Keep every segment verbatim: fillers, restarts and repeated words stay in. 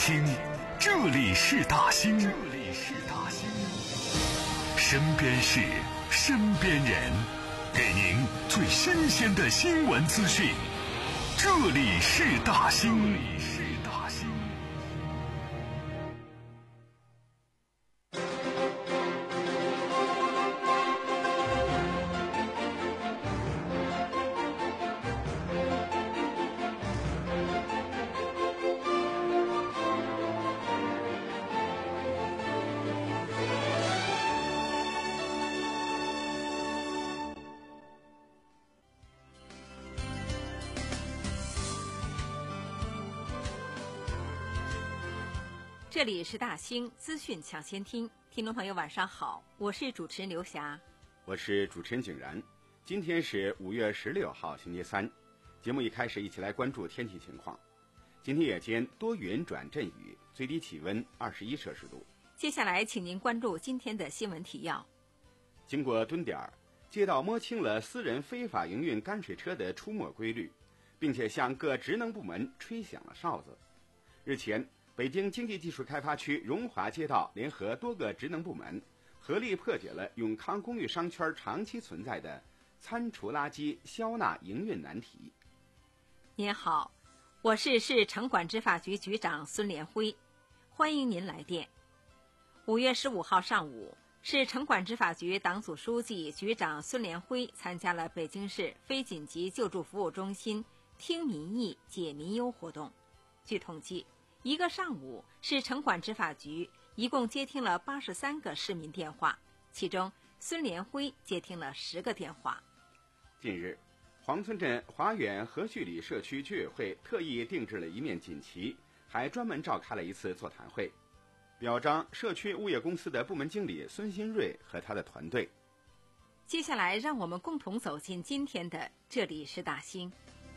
兴，这里是大兴，这里是大兴。身边事，身边人，给您最新鲜的新闻资讯。这里是大兴，这里是大兴。 这里是大兴资讯抢先听，听众朋友晚上好，我是主持人刘霞， 我是主持人景然。今天是五月十六号星期三，节目一开始一起来关注天气情况。今天夜间多云转阵雨，最低气温二十一摄氏度。 接下来请您关注今天的新闻提要。 经过蹲点，街道摸清了私人非法营运泔水车的出没规律，并且向各职能部门吹响了哨子。日前，北京经济技术开发区荣华街道联合多个职能部门，合力破解了永康公寓商圈长期存在的餐厨垃圾消纳营运难题。 您好，我是市城管执法局局长孙连辉，欢迎您来电。五月十五号上午，市城管执法局党组书记、局长孙连辉参加了北京市非紧急救助服务中心听民意解民忧活动。据统计，一个上午，市城管执法局一共接听了八十三个市民电话，其中孙连辉接听了十个电话。 近日，黄村镇华远和序里社区居委会特意定制了一面锦旗，还专门召开了一次座谈会，表彰社区物业公司的部门经理孙新瑞和他的团队。 接下来，让我们共同走进今天的这里是大兴。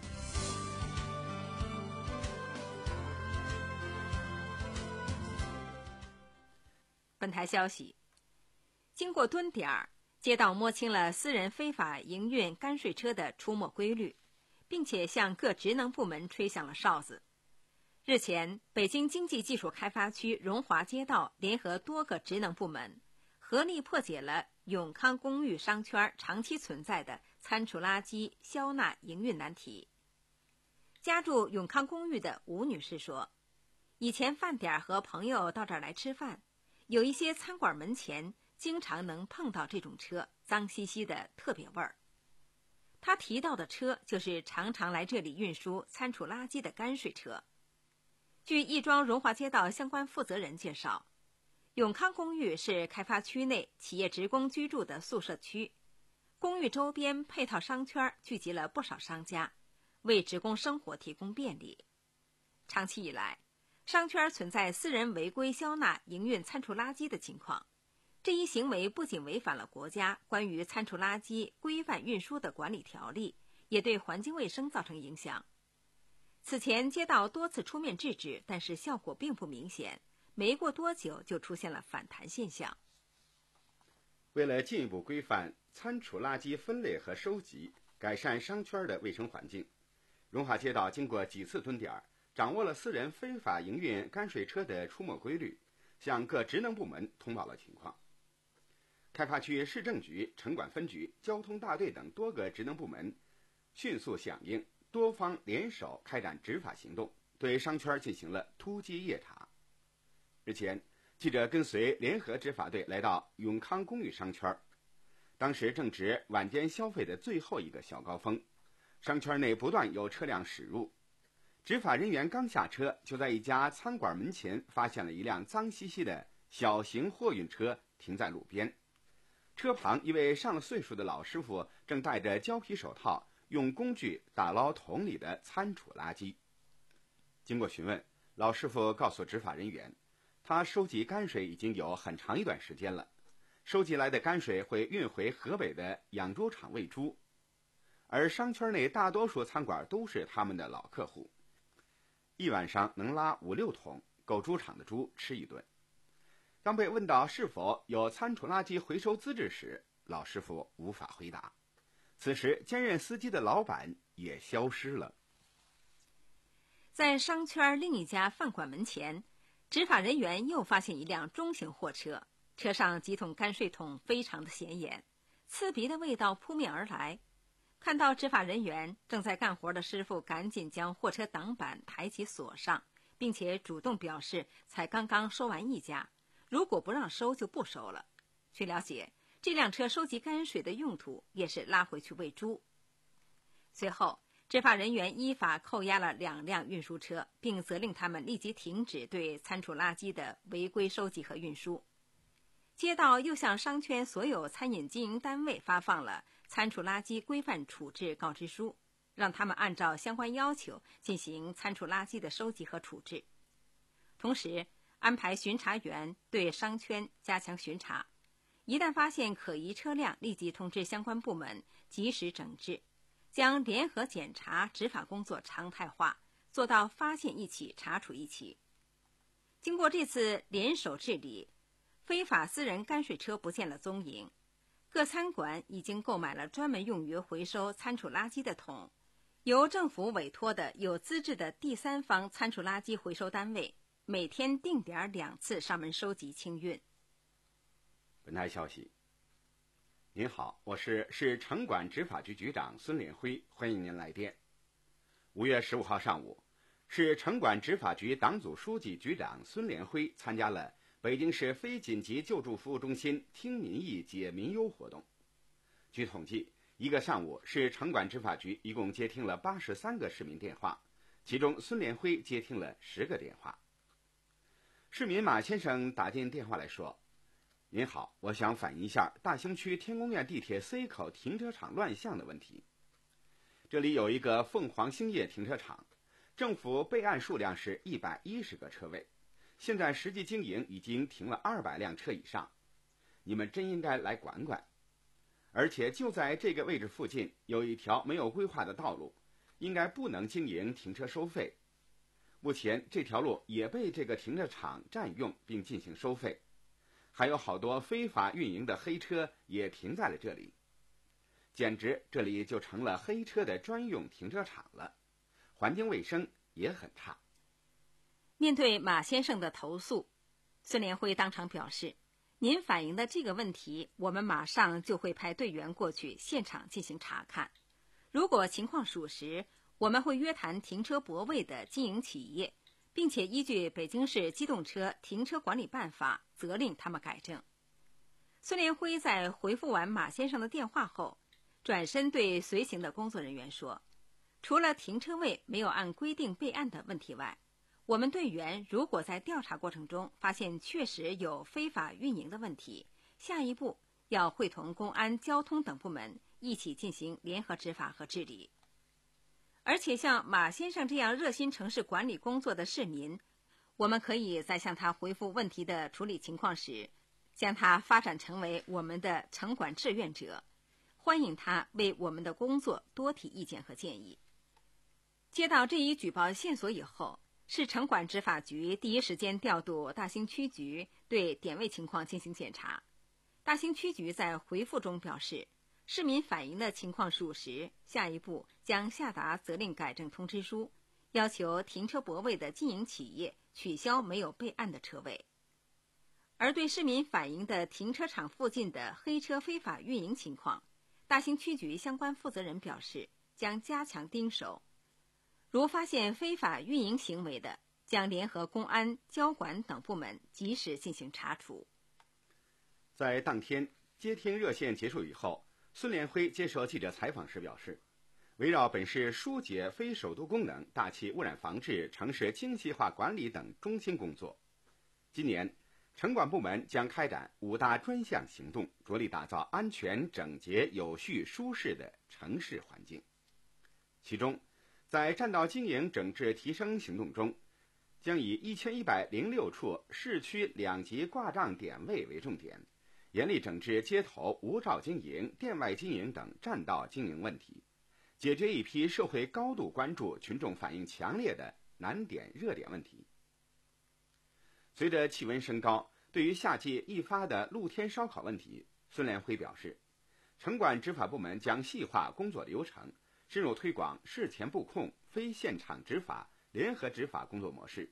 本台消息，经过蹲点，街道摸清了私人非法营运泔水车的出没规律，并且向各职能部门吹响了哨子。日前，北京经济技术开发区荣华街道联合多个职能部门，合力破解了永康公寓商圈长期存在的餐厨垃圾消纳营运难题。家住永康公寓的吴女士说，以前饭点和朋友到这儿来吃饭，有一些餐馆门前经常能碰到这种车，脏兮兮的，特别味儿。他提到的车就是常常来这里运输餐厨垃圾的泔水车。据亦庄荣华街道相关负责人介绍，永康公寓是开发区内企业职工居住的宿舍区，公寓周边配套商圈聚集了不少商家，为职工生活提供便利。长期以来，商圈存在私人违规消纳营运餐厨垃圾的情况，这一行为不仅违反了国家关于餐厨垃圾规范运输的管理条例，也对环境卫生造成影响。此前街道多次出面制止，但是效果并不明显，没过多久就出现了反弹现象。 为了进一步规范餐厨垃圾分类和收集，改善商圈的卫生环境，荣华街道经过几次蹲点，掌握了私人非法营运泔水车的出没规律，向各职能部门通报了情况。开发区市政局、城管分局、交通大队等多个职能部门迅速响应，多方联手开展执法行动，对商圈进行了突击夜查。日前，记者跟随联合执法队来到永康公寓商圈，当时正值晚间消费的最后一个小高峰，商圈内不断有车辆驶入。执法人员刚下车，就在一家餐馆门前发现了一辆脏兮兮的小型货运车停在路边。车旁一位上了岁数的老师傅正戴着胶皮手套，用工具打捞桶里的餐厨垃圾。经过询问，老师傅告诉执法人员，他收集泔水已经有很长一段时间了，收集来的泔水会运回河北的养猪场喂猪，而商圈内大多数餐馆都是他们的老客户，一晚上能拉五六桶，够猪场的猪吃一顿。当被问到是否有餐厨垃圾回收资质时，老师傅无法回答。此时兼任司机的老板也消失了。 在商圈另一家饭馆门前， 执法人员又发现一辆中型货车，车上几桶泔水桶非常的显眼，刺鼻的味道扑面而来。看到执法人员，正在干活的师傅赶紧将货车挡板抬起锁上，并且主动表示才刚刚收完一家，如果不让收就不收了。据了解，这辆车收集泔水的用途也是拉回去喂猪。随后，执法人员依法扣押了两辆运输车，并责令他们立即停止对餐厨垃圾的违规收集和运输。街道又向商圈所有餐饮经营单位发放了餐厨垃圾规范处置告知书，让他们按照相关要求进行餐厨垃圾的收集和处置。同时，安排巡查员对商圈加强巡查，一旦发现可疑车辆，立即通知相关部门及时整治，将联合检查执法工作常态化，做到发现一起查处一起。经过这次联手治理，非法私人泔水车不见了踪影，各餐馆已经购买了专门用于回收餐厨垃圾的桶，由政府委托的有资质的第三方餐厨垃圾回收单位每天定点两次上门收集清运。 本台消息，您好，我是市城管执法局局长孙连辉，欢迎您来电。五月十五号上午，市城管执法局党组书记、局长孙连辉参加了北京市非紧急救助服务中心听民意解民忧活动。据统计，一个上午，市城管执法局一共接听了八十三个市民电话，其中孙连辉接听了十个电话。市民马先生打进电话来说：“您好，我想反映一下大兴区天宫院地铁 C 口停车场乱象的问题。这里有一个凤凰兴业停车场，政府备案数量是一百一十个车位，现在实际经营已经停了二百辆车以上，你们真应该来管管。而且就在这个位置附近有一条没有规划的道路，应该不能经营停车收费。目前这条路也被这个停车场占用并进行收费，还有好多非法运营的黑车也停在了这里，简直这里就成了黑车的专用停车场了，环境卫生也很差。” 面对马先生的投诉，孙连辉当场表示：“您反映的这个问题，我们马上就会派队员过去现场进行查看。如果情况属实，我们会约谈停车泊位的经营企业，并且依据北京市机动车停车管理办法责令他们改正。”孙连辉在回复完马先生的电话后，转身对随行的工作人员说：“除了停车位没有按规定备案的问题外，我们队员如果在调查过程中发现确实有非法运营的问题，下一步要会同公安、交通等部门一起进行联合执法和治理。而且像马先生这样热心城市管理工作的市民，我们可以在向他回复问题的处理情况时，将他发展成为我们的城管志愿者，欢迎他为我们的工作多提意见和建议。”接到这一举报线索以后，市城管执法局第一时间调度大兴区局对点位情况进行检查。大兴区局在回复中表示，市民反映的情况属实，下一步将下达责令改正通知书，要求停车泊位的经营企业取消没有备案的车位。而对市民反映的停车场附近的黑车非法运营情况，大兴区局相关负责人表示，将加强盯守，如发现非法运营行为的，将联合公安、交管等部门及时进行查处。 在当天接听热线结束以后，孙连辉接受记者采访时表示，围绕本市疏解非首都功能、大气污染防治、城市精细化管理等中心工作，今年城管部门将开展五大专项行动，着力打造安全、整洁、有序、舒适的城市环境。其中，在占道经营整治提升行动中，将以一千一百零六处市区两级挂账点位为重点，严厉整治街头无照经营、店外经营等占道经营问题，解决一批社会高度关注、群众反映强烈的难点热点问题。随着气温升高，对于夏季易发的露天烧烤问题，孙连辉表示，城管执法部门将细化工作流程，深入推广事前布控、非现场执法、联合执法工作模式，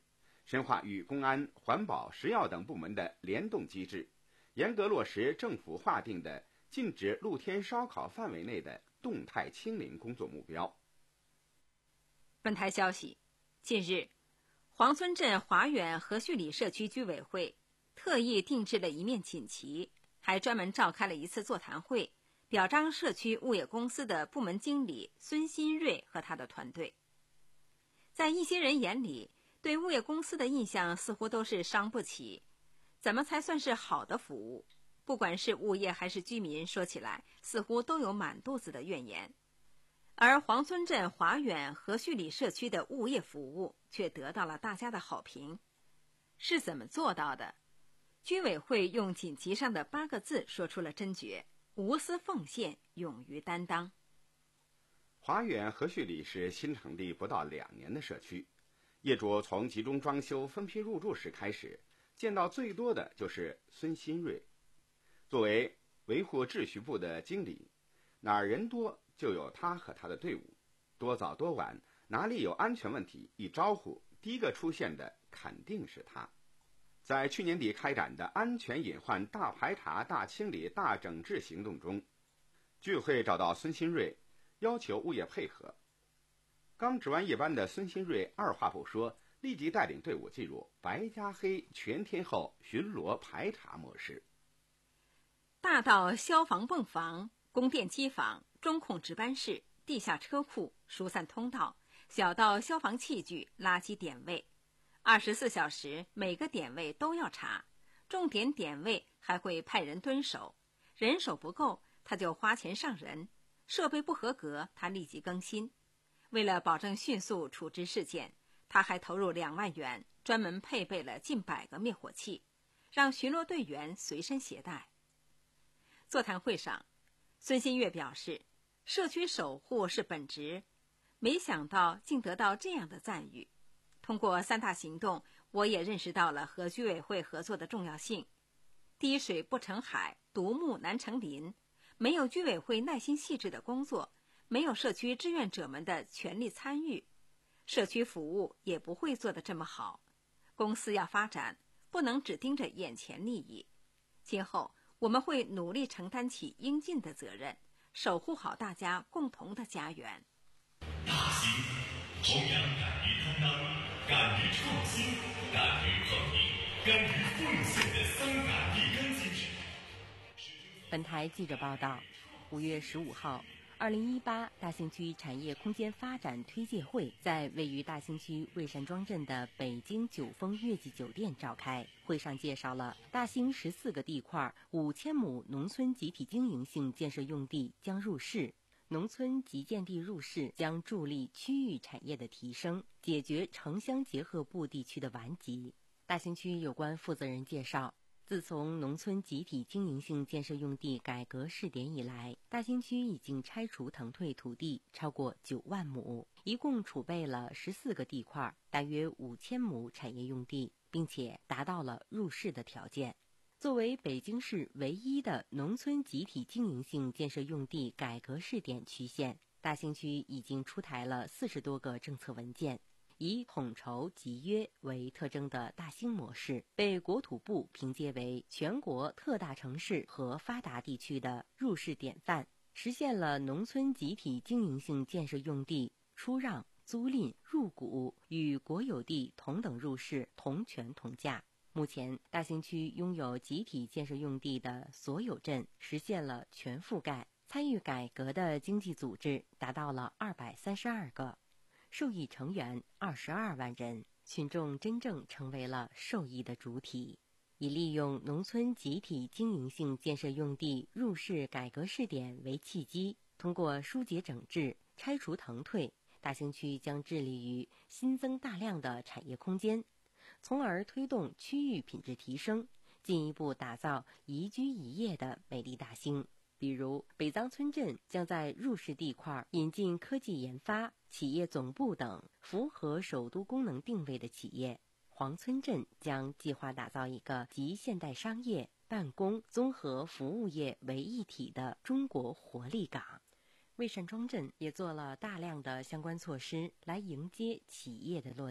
深化与公安、环保、食药等部门的联动机制，严格落实政府划定的禁止露天烧烤范围内的动态清零工作目标。 本台消息，近日，黄村镇华远和煦里社区居委会特意定制了一面锦旗，还专门召开了一次座谈会，表彰社区物业公司的部门经理孙新瑞和他的团队。在一些人眼里，对物业公司的印象似乎都是伤不起，怎么才算是好的服务？不管是物业还是居民，说起来似乎都有满肚子的怨言。而黄村镇华远和煦里社区的物业服务却得到了大家的好评。是怎么做到的？居委会用锦旗上的八个字说出了真诀：无私奉献，勇于担当。 华远和煦里是新成立不到两年的社区，业主从集中装修分批入住时开始，见到最多的就是孙新瑞。作为维护秩序部的经理，哪儿人多就有他和他的队伍，多早多晚，哪里有安全问题，一招呼第一个出现的肯定是他。在去年底开展的安全隐患大排查、大清理、大整治行动中，居委会找到孙新瑞，要求物业配合。刚值完夜班的孙新瑞二话不说，立即带领队伍进入白加黑全天候巡逻排查模式。 大到消防泵房、供电机房、中控值班室、地下车库、疏散通道，小到消防器具、垃圾点位，二十四小时每个点位都要查，重点点位还会派人蹲守，人手不够他就花钱上人，设备不合格他立即更新。为了保证迅速处置事件，他还投入两万元，专门配备了近百个灭火器，让巡逻队员随身携带。座谈会上，孙新月表示，社区守护是本职，没想到竟得到这样的赞誉。通过三大行动，我也认识到了和居委会合作的重要性。滴水不成海，独木难成林，没有居委会耐心细致的工作，没有社区志愿者们的全力参与，社区服务也不会做得这么好。公司要发展，不能只盯着眼前利益。今后我们会努力承担起应尽的责任，守护好大家共同的家园。 大兴弘扬敢于担当、敢于创新、敢于碰硬、敢于奉献的三敢一根精神。 本台记者报道，五月十五号，二零一八大兴区产业空间发展推介会在位于大兴区蔚山庄镇的北京九峰悦记酒店召开。会上介绍了大兴十四个地块五千亩农村集体经营性建设用地将入市，农村集建地入市将助力区域产业的提升，解决城乡结合部地区的顽疾。大兴区有关负责人介绍，自从农村集体经营性建设用地改革试点以来，大兴区已经拆除腾退土地超过九万亩，一共储备了十四个地块，大约五千亩产业用地，并且达到了入市的条件。作为北京市唯一的农村集体经营性建设用地改革试点区县，大兴区已经出台了四十多个政策文件。以统筹集约为特征的大兴模式，被国土部评阶为全国特大城市和发达地区的入市典范，实现了农村集体经营性建设用地出让、租赁、入股与国有地同等入市、同权同价。目前，大兴区拥有集体建设用地的所有镇实现了全覆盖，参与改革的经济组织达到了二百三十二个。受益成员二十二万人，群众真正成为了受益的主体。以利用农村集体经营性建设用地入市改革试点为契机，通过疏解整治、拆除腾退，大兴区将致力于新增大量的产业空间，从而推动区域品质提升，进一步打造宜居宜业的美丽大兴。比如，北藏村镇将在入市地块引进科技研发、企业总部等符合首都功能定位的企业。黄村镇将计划打造一个集现代商业、办公、综合服务业为一体的中国活力港。蔚山庄镇也做了大量的相关措施来迎接企业的落地。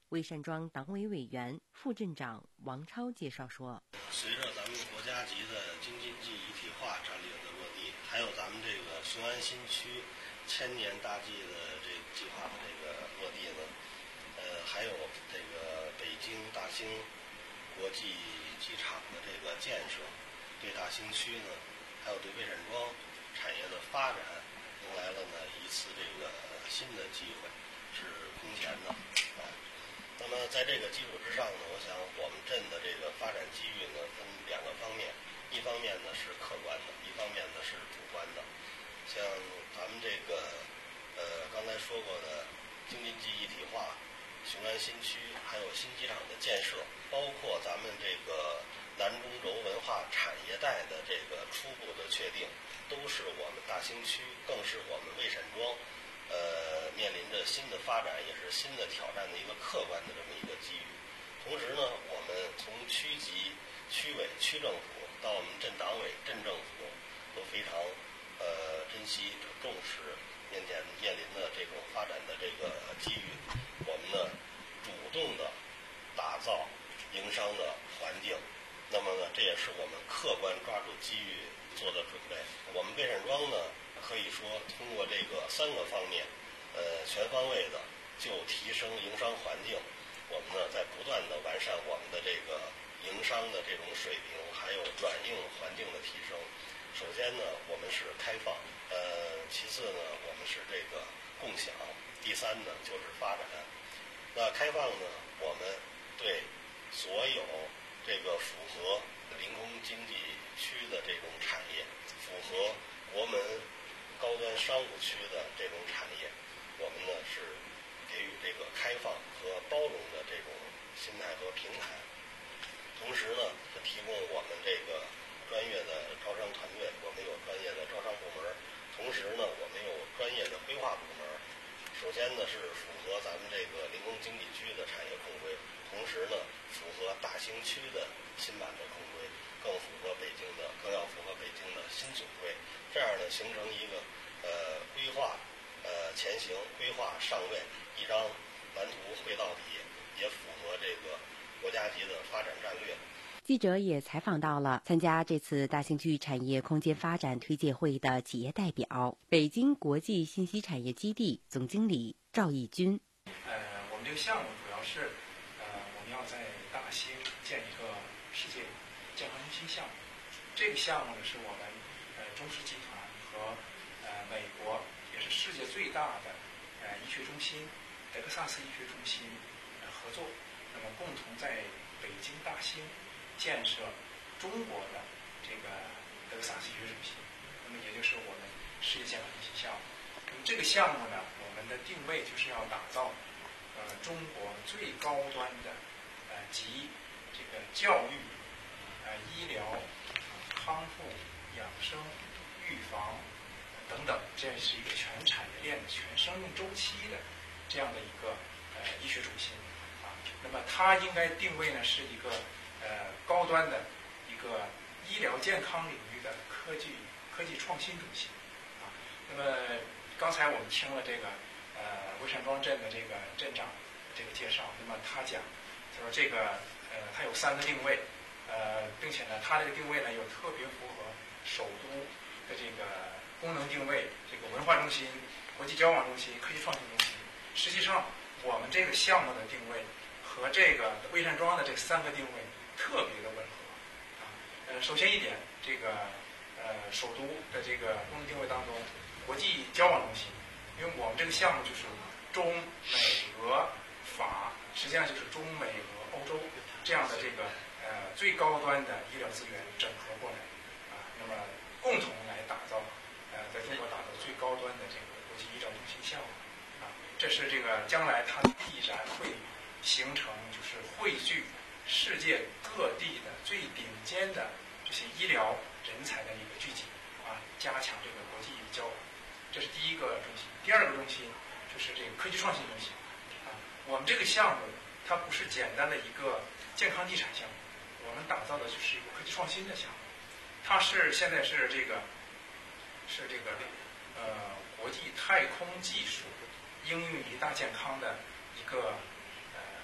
魏善庄党委委员、副镇长王超介绍说， 随着咱们国家级的京津冀一体化战略的落地，还有咱们这个雄安新区千年大计的这个计划的这个落地呢，呃，还有这个北京大兴国际机场的这个建设，对大兴区呢，还有对魏善庄产业的发展，迎来了呢一次这个新的机会，是空前的啊。那么在这个基础之上呢，我想我们镇的这个发展机遇呢，分两个方面，一方面呢是客观的，一方面呢是主观的。像咱们这个呃刚才说过的京津冀一体化、雄安新区，还有新机场的建设，包括咱们这个南中轴文化产业带的这个初步的确定，都是我们大兴区，更是我们魏善庄呃，面临着新的发展，也是新的挑战的一个客观的这么一个机遇。同时呢，我们从区级、区委、区政府到我们镇党委、镇政府，都非常呃珍惜、重视面前面临的这种发展的这个机遇。我们呢，主动的打造营商的环境。那么呢，这也是我们客观抓住机遇做的准备。我们魏善庄呢，可以说通过这个三个方面，呃，全方位的就提升营商环境，我们呢在不断的完善我们的这个营商的这种水平，还有软硬环境的提升。首先呢，我们是开放，呃，其次呢，我们是这个共享，第三呢就是发展。那开放呢，我们对所有这个符合临空经济区的这种产业，符合国门高端商务区的这种产业，我们呢是给予这个开放和包容的这种心态和平台。同时呢，提供我们这个专业的招商团队，我们有专业的招商部门，同时呢，我们有专业的规划部门。首先呢，是符合咱们这个临空经济区的产业控规，同时呢，符合大兴区的新版的控规，更符合北京的，更要符合北京的新总规。这样呢，形成一个呃规划呃前行，规划上位，一张蓝图绘到底，也符合这个国家级的发展战略。 记者也采访到了参加这次大兴区产业空间发展推介会的企业代表，北京国际信息产业基地总经理赵义军。 呃，我们这个项目主要是呃，我们要在大兴建一个世界健康中心项目。这个项目呢，是我们呃中石集团和呃美国也是世界最大的呃医学中心德克萨斯医学中心呃合作，那么共同在北京大兴建设中国的这个德克萨斯医学中心，那么也就是我们世界健康中心项目。那么这个项目呢，我们的定位就是要打造呃中国最高端的呃集这个教育、呃医疗、康复、养生、预防等等，这是一个全产业链的、全生命周期的这样的一个呃医学中心啊。那么它应该定位呢是一个呃高端的一个医疗健康领域的科技科技创新中心啊。那么刚才我们听了这个呃魏善庄镇的这个镇长这个介绍，那么他讲他说这个呃它有三个定位，呃并且呢它这个定位呢又特别符合首都的这个功能定位，这个文化中心、国际交往中心、科技创新中心。实际上我们这个项目的定位和这个魏善庄的这三个定位特别的吻合啊。呃，首先一点，这个呃首都的这个功能定位当中，国际交往中心，因为我们这个项目就是中美俄法，实际上就是中美俄欧洲这样的这个呃最高端的医疗资源整合过来啊，那么共同来打造呃在中国打造最高端的这个国际医疗中心项目啊，这是这个将来它必然会形成就是汇聚世界各地的最顶尖的这些医疗人才的一个聚集啊，加强这个国际交往，这是第一个中心。第二个中心就是这个科技创新中心啊。我们这个项目它不是简单的一个健康地产项目，我们打造的就是一个科技创新的项目。它是现在是这个是这个呃国际太空技术应用于大健康的一个呃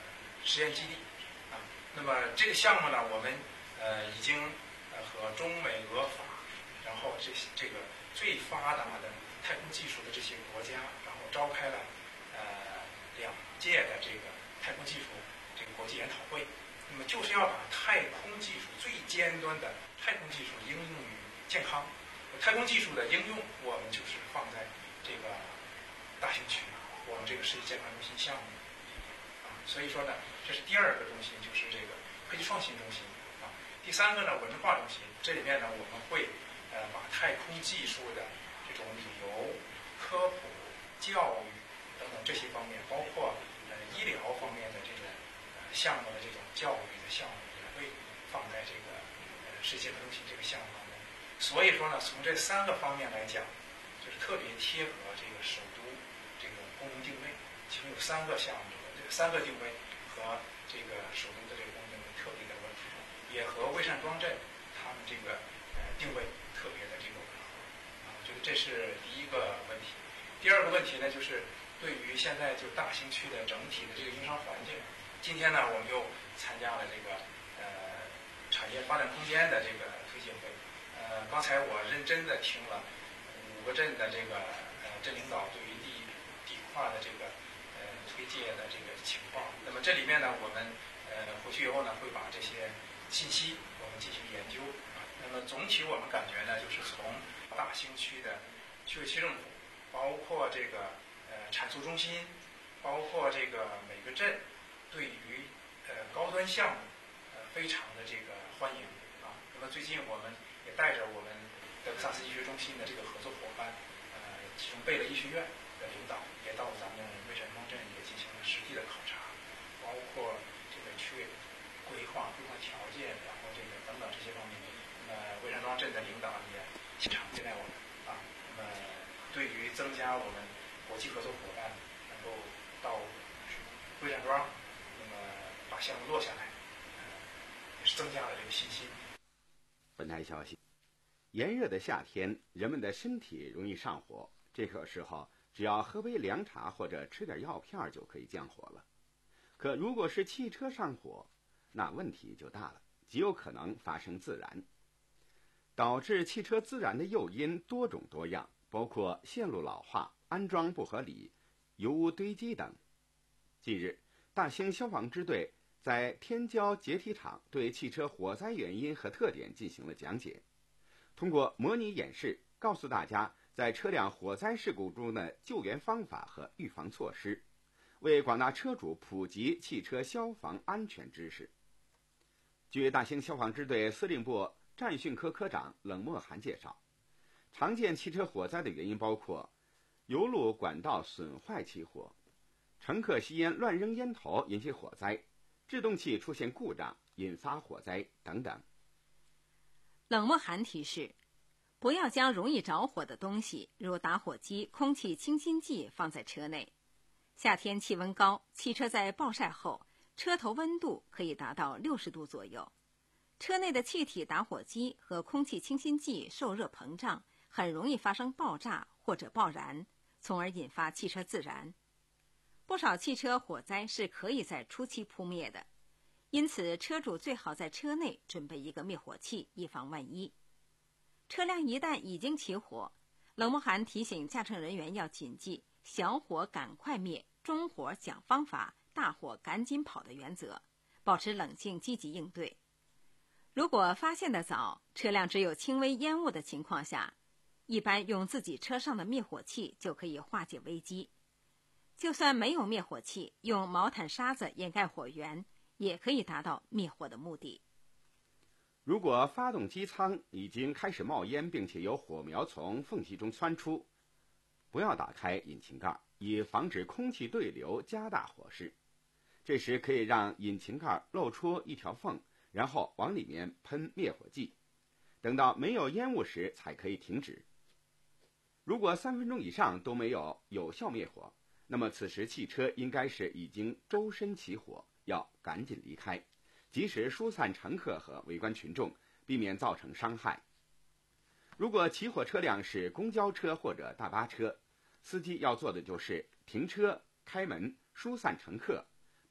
实验基地啊。那么这个项目呢，我们呃已经呃和中美俄法，然后这些这个最发达的太空技术的这些国家，然后召开了呃两届的这个太空技术这个国际研讨会。那么就是要把太空技术最尖端的太空技术应用于健康。太空技术的应用，我们就是放在这个大兴区，我们这个世界健康中心项目啊。所以说呢，这是第二个中心，就是这个科技创新中心啊。第三个呢，文化中心，这里面呢，我们会呃把太空技术的这种旅游、科普、教育等等这些方面，包括呃医疗方面的这种呃项目的这种教育的项目，也会放在这个呃世界中心这个项目当中。所以说呢，从这三个方面来讲，就是特别贴合这个首都这个功能定位，其中有三个项目，这三个定位和这个首都的这个功能定位特别的吻合，也和蔚山庄镇他们这个呃定位特别的这个吻合啊。我觉得这是第一个问题。第二个问题呢，就是对于现在就大兴区的整体的这个营商环境，今天呢，我们又参加了这个呃产业发展空间的这个推介会。呃，刚才我认真的听了五个镇的这个呃镇领导对于地地块的这个呃推介的这个情况。那么这里面呢，我们呃回去以后呢，会把这些信息我们进行研究。那么总体我们感觉呢，就是从大兴区的区委区政府，包括这个呃产促中心，包括这个每个镇，对于呃高端项目呃非常的这个欢迎啊。那么最近我们也带着我们德克萨斯医学中心的这个合作伙伴，呃，其中贝勒医学院的领导也到咱们蔚山庄镇也进行了实地的考察，包括这个区域规划、规划条件，然后这个等等这些方面，那么蔚山庄镇的领导也现场接待我们啊。那么对于增加我们国际合作伙伴能够到蔚山庄，那么把项目落下来，呃，也是增加了这个信心。 本台消息：炎热的夏天，人们的身体容易上火，这个时候只要喝杯凉茶或者吃点药片就可以降火了。可如果是汽车上火，那问题就大了，极有可能发生自燃。导致汽车自燃的诱因多种多样，包括线路老化、安装不合理、油污堆积等。近日，大兴消防支队在天骄解体厂对汽车火灾原因和特点进行了讲解，通过模拟演示，告诉大家在车辆火灾事故中的救援方法和预防措施，为广大车主普及汽车消防安全知识。据大兴消防支队司令部战训科科长冷漠涵介绍，常见汽车火灾的原因包括油路管道损坏起火，乘客吸烟乱扔烟头引起火灾，制动器出现故障引发火灾等等。 冷漠涵提示，不要将容易着火的东西，如打火机、空气清新剂放在车内。夏天气温高，汽车在暴晒后，车头温度可以达到六十度左右，车内的气体打火机和空气清新剂受热膨胀，很容易发生爆炸或者爆燃，从而引发汽车自燃。不少汽车火灾是可以在初期扑灭的，因此车主最好在车内准备一个灭火器，以防万一。车辆一旦已经起火，冷漠涵提醒驾乘人员要谨记小火赶快灭、中火讲方法、大火赶紧跑的原则，保持冷静积极应对。如果发现得早，车辆只有轻微烟雾的情况下，一般用自己车上的灭火器就可以化解危机。就算没有灭火器，用毛毯沙子掩盖火源，也可以达到灭火的目的。 如果发动机舱已经开始冒烟，并且有火苗从缝隙中窜出，不要打开引擎盖，以防止空气对流加大火势。这时可以让引擎盖露出一条缝，然后往里面喷灭火剂，等到没有烟雾时才可以停止。如果三分钟以上都没有有效灭火，那么此时汽车应该是已经周身起火，要赶紧离开，及时疏散乘客和围观群众，避免造成伤害。如果起火车辆是公交车或者大巴车，司机要做的就是停车、开门、疏散乘客，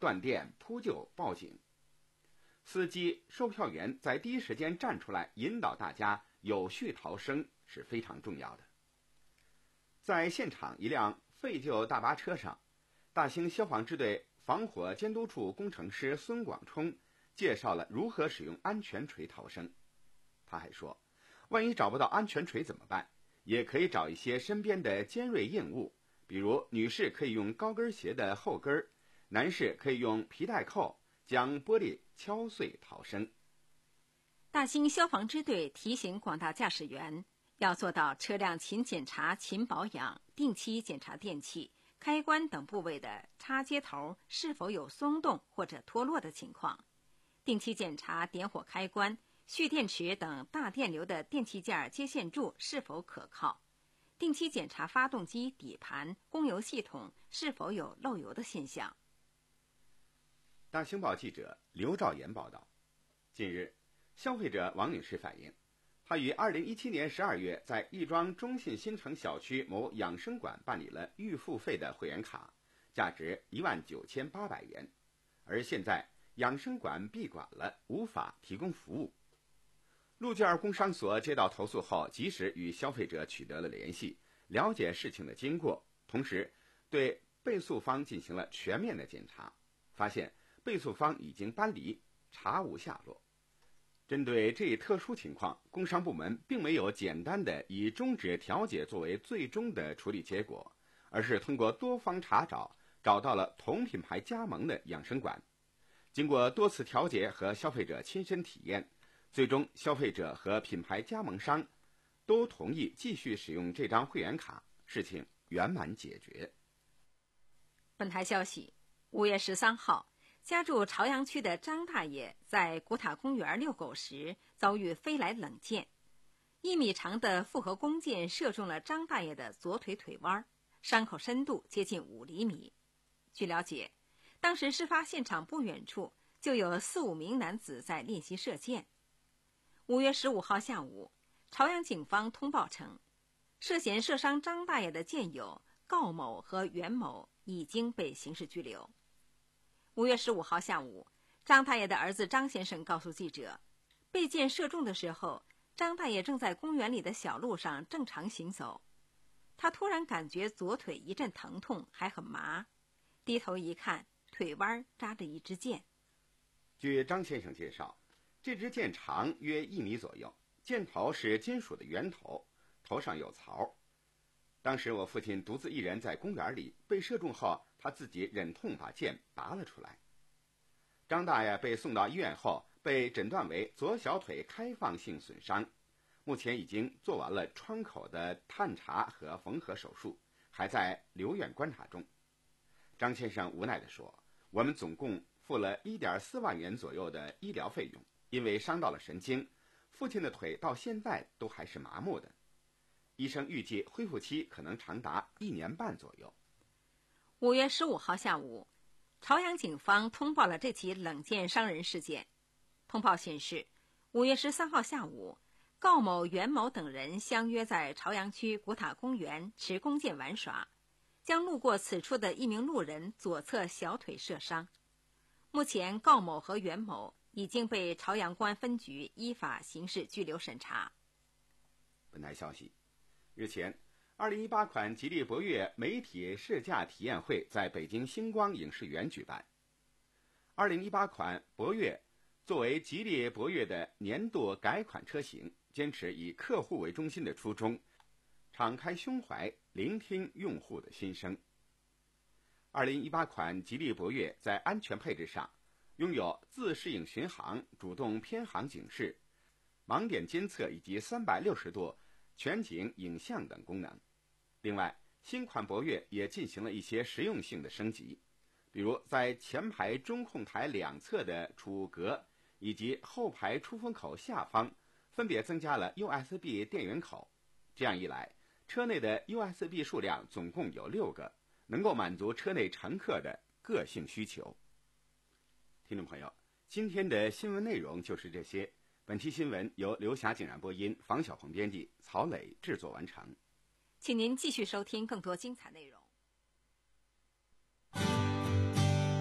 断电、扑救、报警。司机、售票员在第一时间站出来引导大家有序逃生是非常重要的。在现场一辆废旧大巴车上，大兴消防支队防火监督处工程师孙广冲介绍了如何使用安全锤逃生。他还说，万一找不到安全锤怎么办？也可以找一些身边的尖锐硬物，比如女士可以用高跟鞋的后跟，男士可以用皮带扣将玻璃敲碎逃生。 大兴消防支队提醒广大驾驶员要做到车辆勤检查、勤保养，定期检查电器、开关等部位的插接头是否有松动或者脱落的情况，定期检查点火开关、蓄电池等大电流的电器件接线柱是否可靠，定期检查发动机底盘、供油系统是否有漏油的现象。 大兴报记者刘兆岩报道，近日，消费者王女士反映，她于二零一七年十二月在亦庄中信新城小区某养生馆办理了预付费的会员卡，价值一万九千八百元，而现在养生馆闭馆了，无法提供服务。陆件工商所接到投诉后，及时与消费者取得了联系，了解事情的经过，同时对被诉方进行了全面的检查，发现被诉方已经搬离，查无下落。针对这一特殊情况，工商部门并没有简单的以终止调解作为最终的处理结果，而是通过多方查找，找到了同品牌加盟的养生馆。经过多次调解和消费者亲身体验，最终消费者和品牌加盟商都同意继续使用这张会员卡，事情圆满解决。 本台消息，五月十三号，家住朝阳区的张大爷在古塔公园遛狗时遭遇飞来冷箭，一米长的复合弓箭射中了张大爷的左腿腿弯，伤口深度接近五厘米。据了解，当时事发现场不远处就有四五名男子在练习射箭。五月十五号下午，朝阳警方通报称，涉嫌射伤张大爷的箭友郜某和袁某已经被刑事拘留。五月十五号下午，张大爷的儿子张先生告诉记者，被箭射中的时候，张大爷正在公园里的小路上正常行走，他突然感觉左腿一阵疼痛，还很麻，低头一看，腿弯扎着一支箭。 据张先生介绍，这支箭长约一米左右，箭头是金属的圆头，头上有槽。当时我父亲独自一人在公园里，被射中后，他自己忍痛把箭拔了出来。张大爷被送到医院后，被诊断为左小腿开放性损伤，目前已经做完了创口的探查和缝合手术，还在留院观察中。张先生无奈地说，我们总共付了 一点四万元左右的医疗费用，因为伤到了神经，父亲的腿到现在都还是麻木的，医生预计恢复期可能长达一年半左右。 五月十五号下午，朝阳警方通报了这起冷箭伤人事件。通报显示，五月十三号下午，郜某、袁某等人相约在朝阳区古塔公园持弓箭玩耍，将路过此处的一名路人左侧小腿射伤。目前，郜某和袁某已经被朝阳公安分局依法刑事拘留审查。 本台消息，日前，二零一八款吉利博越媒体试驾体验会在北京星光影视园举办。二零一八款博越作为吉利博越的年度改款车型，坚持以客户为中心的初衷，敞开胸怀，聆听用户的心声。二零一八款吉利博越在安全配置上拥有自适应巡航、主动偏航警示、盲点监测以及三百六十度全景影像等功能。另外，新款博越也进行了一些实用性的升级，比如在前排中控台两侧的储物格以及后排出风口下方分别增加了 U S B 电源口。这样一来，车内的 U S B 数量总共有六个，能够满足车内乘客的个性需求。听众朋友，今天的新闻内容就是这些。本期新闻由刘霞景然播音，房晓鹏编辑，曹磊制作完成。 请您继续收听更多精彩内容。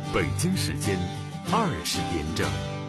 北京时间二十点整。